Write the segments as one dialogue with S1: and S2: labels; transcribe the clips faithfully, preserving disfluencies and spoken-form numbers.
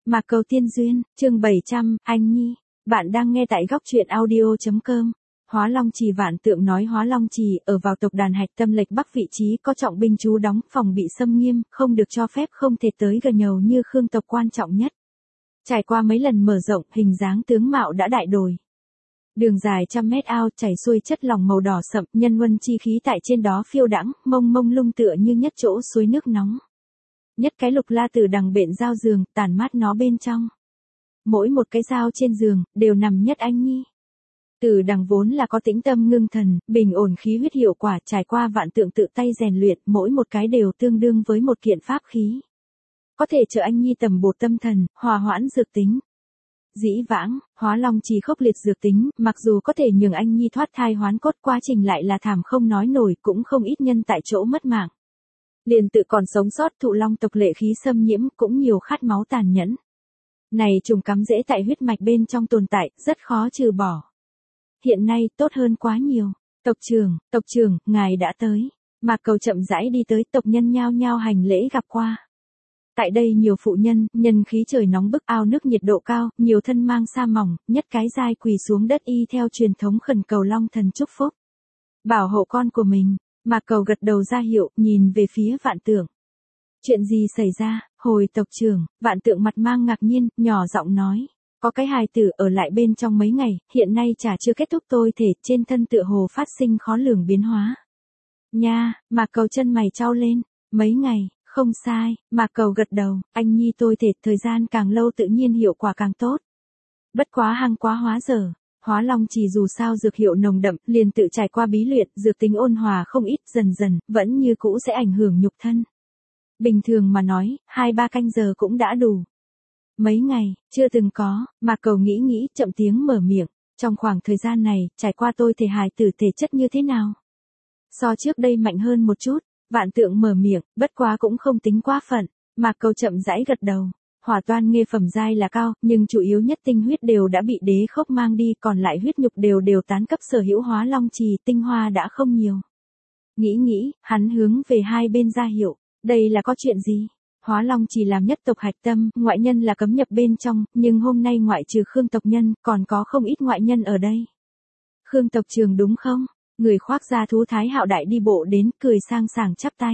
S1: Mạc Cầu Tiên Duyên, chương bảy trăm, anh Nhi. Bạn đang nghe tại góc truyện audio.com. Hóa Long Trì. Vạn Tượng nói Hóa Long Trì ở vào tộc đàn Hạch Tâm Lệch Bắc, vị trí có trọng binh trú đóng, phòng bị xâm nghiêm, không được cho phép không thể tới gần nhầu như Khương tộc quan trọng nhất. Trải qua mấy lần mở rộng, hình dáng tướng mạo đã đại đổi. Đường dài trăm mét ao chảy xuôi chất lỏng màu đỏ sậm, nhân huân chi khí tại trên đó phiêu đãng, mông mông lung tựa như nhất chỗ suối nước nóng. Nhất cái lục la từ đằng bện giao giường, tản mát nó bên trong. Mỗi một cái dao trên giường, đều nằm nhất anh Nhi. Từ đằng vốn là có tĩnh tâm ngưng thần, bình ổn khí huyết hiệu quả, trải qua vạn tượng tự tay rèn luyện, mỗi một cái đều tương đương với một kiện pháp khí. Có thể trợ anh Nhi tầm bổ tâm thần, hòa hoãn dược tính. Dĩ vãng, Hóa Long Trì khốc liệt dược tính, mặc dù có thể nhường anh Nhi thoát thai hoán cốt, quá trình lại là thảm không nói nổi, cũng không ít nhân tại chỗ mất mạng. Liền tự còn sống sót thụ long tộc lệ khí xâm nhiễm, cũng nhiều khát máu tàn nhẫn. Này trùng cắm rễ tại huyết mạch bên trong tồn tại, rất khó trừ bỏ. Hiện nay, tốt hơn quá nhiều. Tộc trưởng, tộc trưởng, ngài đã tới. Mạc Cầu chậm rãi đi tới, tộc nhân nhao nhao hành lễ gặp qua. Tại đây nhiều phụ nhân, nhân khí trời nóng bức, ao nước nhiệt độ cao, nhiều thân mang sa mỏng, nhất cái dai quỳ xuống đất y theo truyền thống khẩn cầu Long Thần chúc phúc. Bảo hộ con của mình. Mạc Cầu gật đầu ra hiệu, nhìn về phía Vạn Tượng. Chuyện gì xảy ra? Hồi tộc trưởng, Vạn Tượng mặt mang ngạc nhiên, nhỏ giọng nói. Có cái hài tử ở lại bên trong mấy ngày, hiện nay chả chưa kết thúc tôi thể, trên thân tựa hồ phát sinh khó lường biến hóa. Nha, Mạc Cầu chân mày chau lên. Mấy ngày, không sai, Mạc Cầu gật đầu, anh Nhi tôi thể, thời gian càng lâu tự nhiên hiệu quả càng tốt. Bất quá hăng quá hóa dở. Hóa Long Trì dù sao dược hiệu nồng đậm, liền tự trải qua bí luyện, dược tính ôn hòa không ít, dần dần, vẫn như cũ sẽ ảnh hưởng nhục thân. Bình thường mà nói, hai ba canh giờ cũng đã đủ. Mấy ngày, chưa từng có, Mạc Cầu nghĩ nghĩ, chậm tiếng mở miệng. Trong khoảng thời gian này, trải qua tôi thể hài tử thể chất như thế nào? So trước đây mạnh hơn một chút, Vạn Tượng mở miệng, bất quá cũng không tính quá phận. Mạc Cầu chậm rãi gật đầu. Hỏa toan nghê phẩm giai là cao, nhưng chủ yếu nhất tinh huyết đều đã bị đế khốc mang đi, còn lại huyết nhục đều đều tán cấp sở hữu Hóa Long Trì, tinh hoa đã không nhiều. Nghĩ nghĩ, hắn hướng về hai bên ra hiệu, đây là có chuyện gì? Hóa Long Trì làm nhất tộc Hạch Tâm, ngoại nhân là cấm nhập bên trong, nhưng hôm nay ngoại trừ Khương tộc nhân, còn có không ít ngoại nhân ở đây. Khương tộc trường đúng không? Người khoác da thú Thái Hạo đại đi bộ đến, cười sang sảng chắp tay.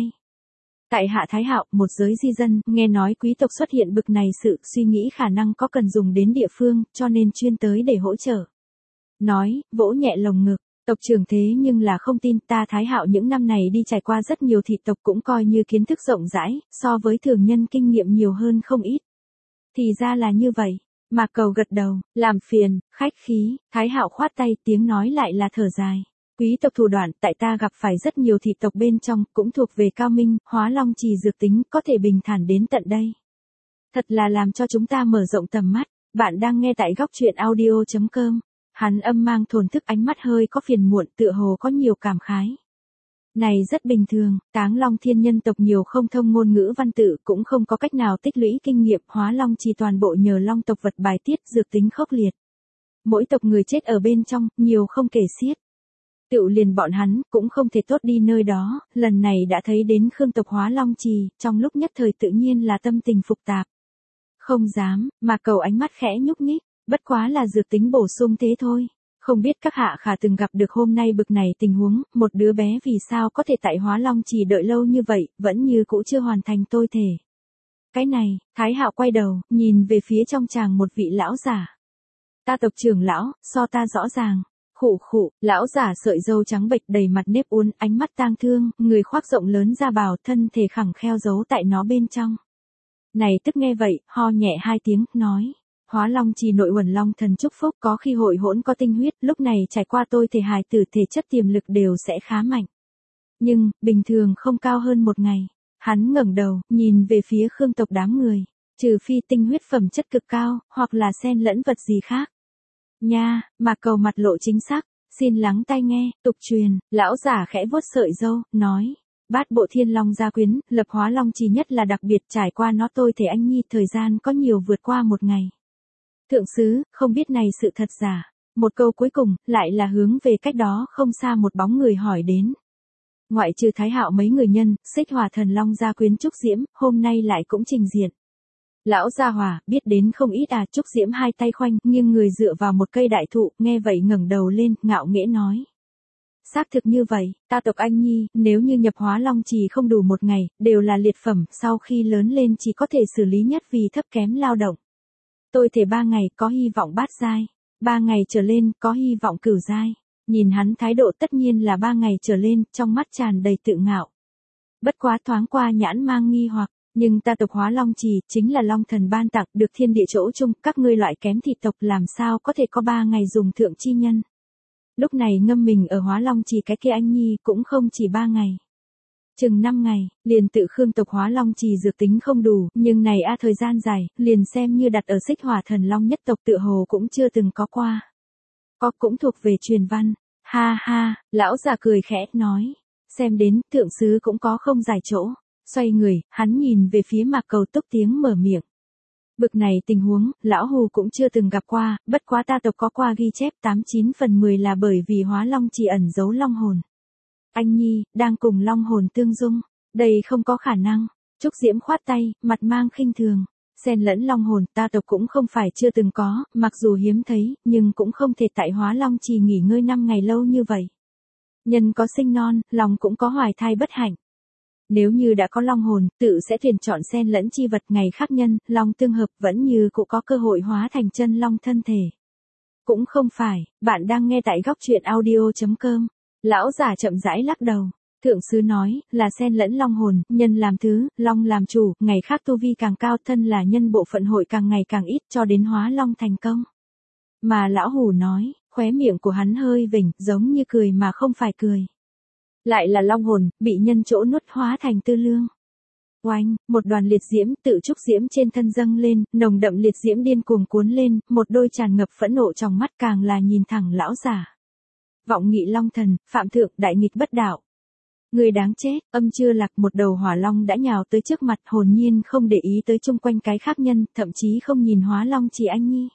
S1: Tại hạ Thái Hạo, một giới di dân, nghe nói quý tộc xuất hiện bực này sự, suy nghĩ khả năng có cần dùng đến địa phương, cho nên chuyên tới để hỗ trợ. Nói, vỗ nhẹ lồng ngực, tộc trưởng thế nhưng là không tin, ta Thái Hạo những năm này đi trải qua rất nhiều thị tộc, cũng coi như kiến thức rộng rãi, so với thường nhân kinh nghiệm nhiều hơn không ít. Thì ra là như vậy. Mạc Cầu gật đầu, làm phiền, khách khí. Thái Hạo khoát tay, tiếng nói lại là thở dài. Quý tộc thủ đoạn, tại ta gặp phải rất nhiều thị tộc bên trong, cũng thuộc về cao minh, Hóa Long Trì dược tính, có thể bình thản đến tận đây. Thật là làm cho chúng ta mở rộng tầm mắt. Bạn đang nghe tại góc truyện audio.com. Hắn âm mang thổn thức, ánh mắt hơi có phiền muộn, tựa hồ có nhiều cảm khái. Này rất bình thường, Táng Long Thiên nhân tộc nhiều không thông ngôn ngữ văn tự, cũng không có cách nào tích lũy kinh nghiệm, Hóa Long Trì toàn bộ nhờ long tộc vật bài tiết, dược tính khốc liệt. Mỗi tộc người chết ở bên trong, nhiều không kể xiết. Tựu liền bọn hắn, cũng không thể tốt đi nơi đó, lần này đã thấy đến Khương tộc Hóa Long Trì, trong lúc nhất thời tự nhiên là tâm tình phức tạp. Không dám, Mạc Cầu ánh mắt khẽ nhúc nhích, bất quá là dược tính bổ sung thế thôi. Không biết các hạ khả từng gặp được hôm nay bực này tình huống, một đứa bé vì sao có thể tại Hóa Long Trì đợi lâu như vậy, vẫn như cũ chưa hoàn thành tôi thể. Cái này, Thái Hạo quay đầu, nhìn về phía trong tràng một vị lão giả. Ta tộc trưởng lão, so ta rõ ràng. Khụ khụ, lão giả sợi râu trắng bệch đầy mặt nếp uốn, ánh mắt tang thương, người khoác rộng lớn da bào, thân thể khẳng kheo giấu tại nó bên trong. Này tức nghe vậy, ho nhẹ hai tiếng, nói. Hóa Long Trì nội uẩn Long Thần chúc phúc, có khi hội hỗn có tinh huyết, lúc này trải qua tôi thể hài tử thể chất tiềm lực đều sẽ khá mạnh. Nhưng, bình thường không cao hơn một ngày. Hắn ngẩng đầu, nhìn về phía Khương tộc đám người. Trừ phi tinh huyết phẩm chất cực cao, hoặc là xen lẫn vật gì khác. Nha, Mạc Cầu mặt lộ chính xác, xin lắng tai nghe, tục truyền, lão giả khẽ vuốt sợi râu, nói. Bát bộ thiên long gia quyến, lập Hóa Long Trì nhất là đặc biệt, trải qua nó tôi thể anh Nhi thời gian có nhiều vượt qua một ngày. Thượng sứ, không biết này sự thật giả. Một câu cuối cùng, lại là hướng về cách đó không xa một bóng người hỏi đến. Ngoại trừ Thái Hạo mấy người nhân, Xích Hỏa Thần Long gia quyến Trúc Diễm, hôm nay lại cũng trình diện. Lão gia hỏa, biết đến không ít à. Trúc Diễm hai tay khoanh, nghiêng người dựa vào một cây đại thụ, nghe vậy ngẩng đầu lên, ngạo nghễ nói. Xác thực như vậy, ta tộc Anh Nhi, nếu như nhập Hóa Long Trì không đủ một ngày, đều là liệt phẩm, sau khi lớn lên chỉ có thể xử lý nhất vì thấp kém lao động. Tôi thể ba ngày, có hy vọng bát giai. Ba ngày trở lên, có hy vọng cửu giai. Nhìn hắn thái độ tất nhiên là ba ngày trở lên, trong mắt tràn đầy tự ngạo. Bất quá thoáng qua nhãn mang nghi hoặc, nhưng ta tộc Hóa Long Trì, chính là Long Thần ban tặng, được thiên địa chỗ chung, các ngươi loại kém thịt tộc làm sao có thể có ba ngày dùng thượng chi nhân. Lúc này ngâm mình ở Hóa Long Trì cái kia Anh Nhi cũng không chỉ ba ngày. Chừng năm ngày, liền tự Khương tộc Hóa Long Trì dược tính không đủ, nhưng này a thời gian dài, liền xem như đặt ở Xích Hỏa Thần Long nhất tộc tự hồ cũng chưa từng có qua. Có cũng thuộc về truyền văn. Ha ha, lão già cười khẽ, nói. Xem đến, thượng sứ cũng có không giải chỗ. Xoay người, hắn nhìn về phía Mạc Cầu Túc tiếng mở miệng. Bực này tình huống, lão hù cũng chưa từng gặp qua, bất quá ta tộc có qua ghi chép tám chín phần mười là bởi vì Hóa Long Trì ẩn giấu long hồn. Anh Nhi, đang cùng long hồn tương dung, đây không có khả năng. Trúc Diễm khoát tay, mặt mang khinh thường. Xen lẫn long hồn, ta tộc cũng không phải chưa từng có, mặc dù hiếm thấy, nhưng cũng không thể tại Hóa Long Trì nghỉ ngơi năm ngày lâu như vậy. Nhân có sinh non, lòng cũng có hoài thai bất hạnh. Nếu như đã có long hồn, tự sẽ tuyển chọn xen lẫn chi vật ngày khác nhân, long tương hợp vẫn như cũng có cơ hội hóa thành chân long thân thể. Cũng không phải, bạn đang nghe tại góc truyện audio chấm com. Lão giả chậm rãi lắc đầu. Thượng sứ nói, là xen lẫn long hồn, nhân làm thứ, long làm chủ, ngày khác tu vi càng cao, thân là nhân bộ phận hội càng ngày càng ít cho đến hóa long thành công. Mà lão hủ nói, khóe miệng của hắn hơi vểnh, giống như cười mà không phải cười. Lại là long hồn, bị nhân chỗ nuốt hóa thành tư lương. Oanh, một đoàn liệt diễm, tự Trúc Diễm trên thân dâng lên, nồng đậm liệt diễm điên cuồng cuốn lên, một đôi tràn ngập phẫn nộ trong mắt càng là nhìn thẳng lão giả. Vọng nghị long thần, phạm thượng, đại nghịch bất đạo. Người đáng chết, âm chưa lạc, một đầu hỏa long đã nhào tới trước mặt, hồn nhiên không để ý tới chung quanh cái khác nhân, thậm chí không nhìn Hóa Long Trì Anh Nhi.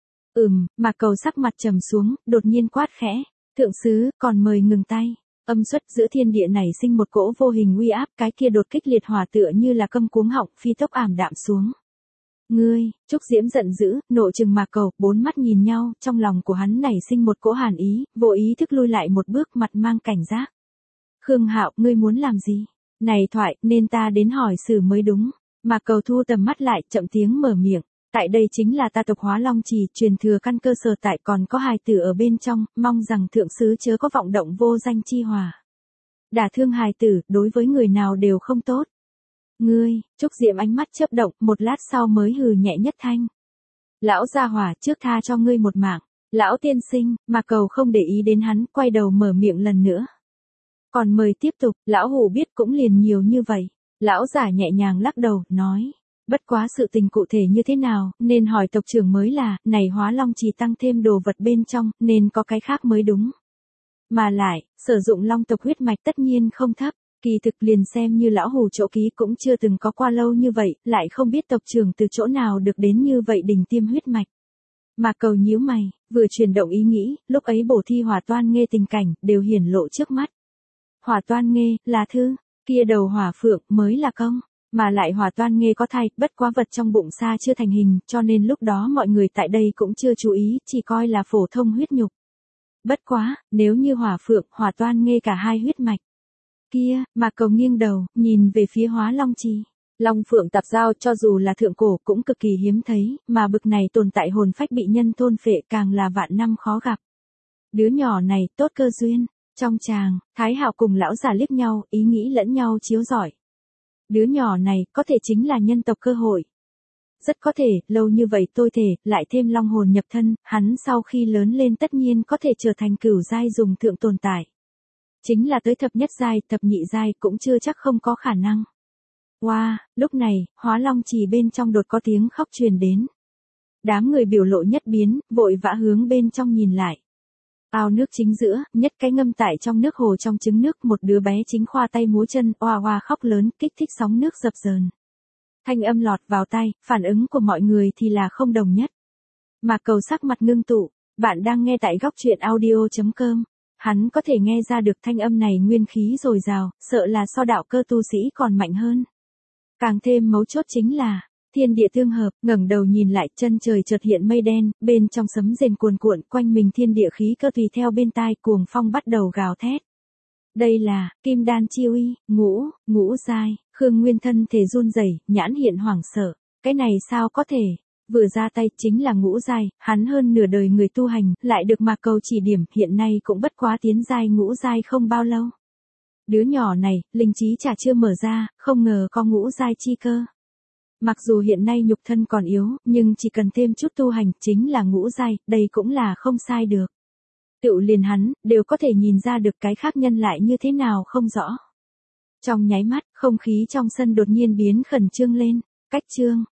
S1: Ừm, Mạc Cầu sắc mặt trầm xuống, đột nhiên quát khẽ. Thượng sứ, còn mời ngừng tay. Âm xuất giữa thiên địa này sinh một cỗ vô hình uy áp, cái kia đột kích liệt hỏa tựa như là câm cuống họng, phi tốc ảm đạm xuống. Ngươi, Trúc Diễm giận dữ, nộ trừng Mạc Cầu, bốn mắt nhìn nhau, trong lòng của hắn nảy sinh một cỗ hàn ý, vô ý thức lui lại một bước, mặt mang cảnh giác. Khương Hạo, ngươi muốn làm gì? Này thoại, nên ta đến hỏi xử mới đúng. Mạc Cầu thu tầm mắt lại, chậm tiếng mở miệng. Tại đây chính là ta tộc Hóa Long Trì, truyền thừa căn cơ sở tại, còn có hài tử ở bên trong, mong rằng thượng sứ chớ có vọng động vô danh chi hòa. Đả thương hài tử, đối với người nào đều không tốt. Ngươi, Trúc Diễm ánh mắt chớp động, một lát sau mới hừ nhẹ nhất thanh. Lão gia hỏa, trước tha cho ngươi một mạng. Lão tiên sinh, Mạc Cầu không để ý đến hắn, quay đầu mở miệng lần nữa. Còn mời tiếp tục, lão hủ biết cũng liền nhiều như vậy. Lão giả nhẹ nhàng lắc đầu, nói. Bất quá sự tình cụ thể như thế nào, nên hỏi tộc trưởng mới là, này Hóa Long Trì tăng thêm đồ vật bên trong, nên có cái khác mới đúng. Mà lại, sử dụng long tộc huyết mạch tất nhiên không thấp, kỳ thực liền xem như lão hủ chỗ ký cũng chưa từng có qua lâu như vậy, lại không biết tộc trưởng từ chỗ nào được đến như vậy đỉnh tiêm huyết mạch. Mà Cầu nhíu mày, vừa chuyển động ý nghĩ, lúc ấy bổ thi Hỏa Toan Nghê tình cảnh, đều hiển lộ trước mắt. Hỏa Toan Nghê, là thư, kia đầu hỏa phượng, mới là công. Mà lại Hỏa Toan Nghê có thai, bất quá vật trong bụng xa chưa thành hình, cho nên lúc đó mọi người tại đây cũng chưa chú ý, chỉ coi là phổ thông huyết nhục. Bất quá, nếu như Hỏa Phượng, Hỏa Toan Nghê cả hai huyết mạch. Kia, Mạc Cầu nghiêng đầu, nhìn về phía Hóa Long Trì. Long Phượng tạp giao cho dù là thượng cổ cũng cực kỳ hiếm thấy, mà bực này tồn tại hồn phách bị nhân thôn phệ càng là vạn năm khó gặp. Đứa nhỏ này, tốt cơ duyên. Trong tràng, Thái Hạo cùng lão già liếc nhau, ý nghĩ lẫn nhau chiếu rọi. Đứa nhỏ này, có thể chính là nhân tộc cơ hội. Rất có thể, lâu như vậy tôi thể, lại thêm long hồn nhập thân, hắn sau khi lớn lên tất nhiên có thể trở thành cửu giai dùng thượng tồn tại. Chính là tới thập nhất giai, thập nhị giai cũng chưa chắc không có khả năng. Wow, lúc này, Hóa Long Trì bên trong đột có tiếng khóc truyền đến. Đám người biểu lộ nhất biến, vội vã hướng bên trong nhìn lại. Ao nước chính giữa, nhất cái ngâm tại trong nước hồ trong trứng nước, một đứa bé chính khoa tay múa chân, oa oa khóc lớn, kích thích sóng nước dập dờn. Thanh âm lọt vào tai, phản ứng của mọi người thì là không đồng nhất. Mạc Cầu sắc mặt ngưng tụ, bạn đang nghe tại góc truyện audio chấm com. Hắn có thể nghe ra được thanh âm này nguyên khí dồi dào, sợ là so đạo cơ tu sĩ còn mạnh hơn. Càng thêm mấu chốt chính là, Thiên địa tương hợp, ngẩng đầu nhìn lại, chân trời chợt hiện mây đen, bên trong sấm rền cuồn cuộn, quanh mình thiên địa khí cơ tùy theo bên tai, cuồng phong bắt đầu gào thét. Đây là Kim Đan chi uy, ngũ, ngũ giai. Khương Nguyên thân thể run rẩy, nhãn hiện hoảng sợ, cái này sao có thể? Vừa ra tay chính là ngũ giai, hắn hơn nửa đời người tu hành, lại được Mạc Cầu chỉ điểm, hiện nay cũng bất quá tiến giai ngũ giai không bao lâu. Đứa nhỏ này, linh trí chả chưa mở ra, không ngờ có ngũ giai chi cơ. Mặc dù hiện nay nhục thân còn yếu, nhưng chỉ cần thêm chút tu hành, chính là ngũ giai, đây cũng là không sai được. Tựu liền hắn, đều có thể nhìn ra được cái khác nhân lại như thế nào không rõ. Trong nháy mắt, không khí trong sân đột nhiên biến khẩn trương lên, cách trương,